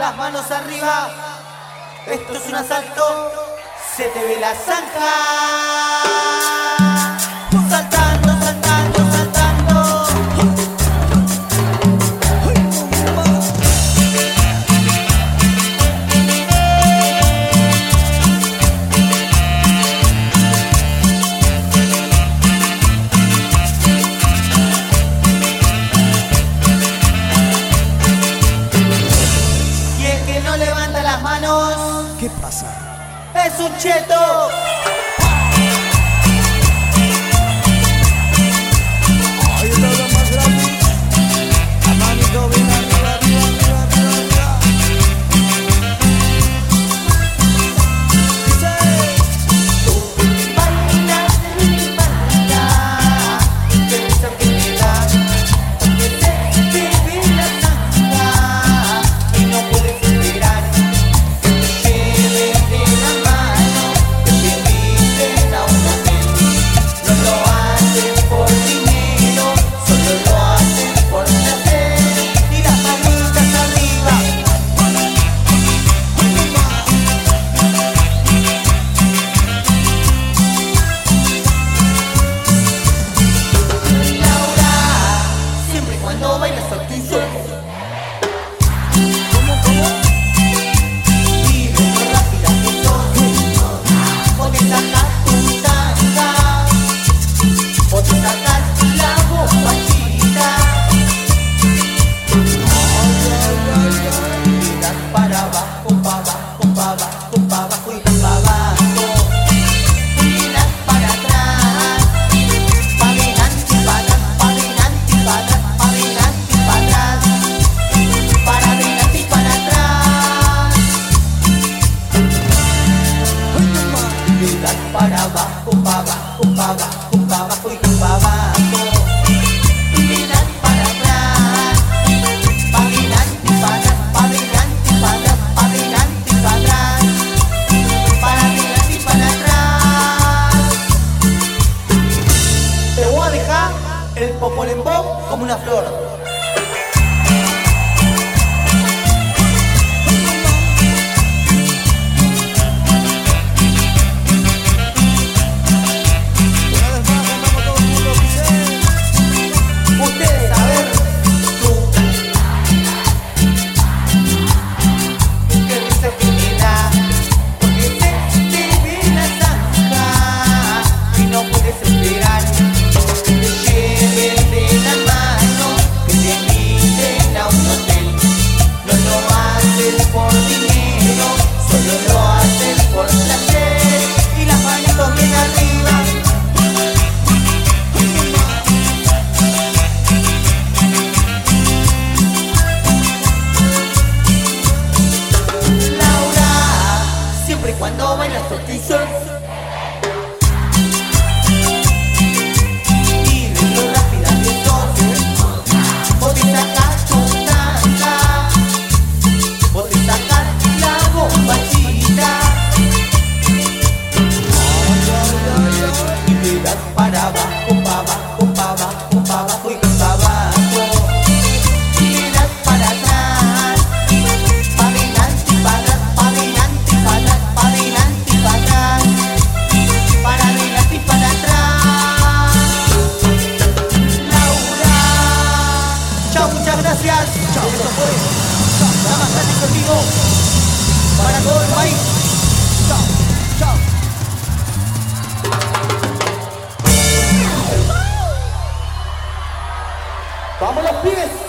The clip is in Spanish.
las manos arriba. Esto es un asalto, se te ve la zanja. Saltando, saltando, saltando. Y el que no levanta las manos, ¿qué pasa? es un cheto. Ahí está lo más grande. La manito bien arriba, arriba, arriba, arriba, arriba. Dice. Baila, baila, que esa piedad, que se te ve la zanja y no puedes esperar. Que te lleven de la mano, que te inviten a un hotel. No lo hacen por dinero, solo lo hacen por placer. Y las manitas arriba. Laura, siempre y cuando bailas a tu suelo. ¿Cómo, cómo? Vive lo rápida que sos. Podés sacar tu tanga, podés sacar la bombachita. Miras para abajo, para abajo, para abajo, para abajo y para abajo. Miras para atrás, para adelante y para atrás, para adelante y para atrás, para adelante y para atrás, para adelante y para atrás. Miras para abajo, para abajo, para abajo, para abajo y para abajo. Miras para atrás, para adelante y para atrás, para adelante y para atrás, para adelante y para atrás, para adelante y para atrás. Te voy a dejar el popolembón como una flor. Una vez más, cantamos todo el mundo. Dice. Ustedes saben, tú, que dice afinidad, porque se te ve la zanja y no puedes esperar. Que te lleven de la mano, que te inviten a un hotel. No lo hacen por dinero, solo lo hacen por placer. Y las manitos bien arriba. Laura, siempre y cuando bailas tortizos. Y de lo rápida que sos, podés sacar tu tanga, podés sacar la bombachita. Y miras para abajo, para abajo, para abajo, para abajo y para abajo. Miras para atrás, para adelante y para atrás, para adelante y para atrás, para adelante y para atrás, para adelante y para atrás. Laura, chao, muchas gracias. Chao, eso fue la más grande contigo para todo el país. Chao, chao. ¡Vamos los pibes!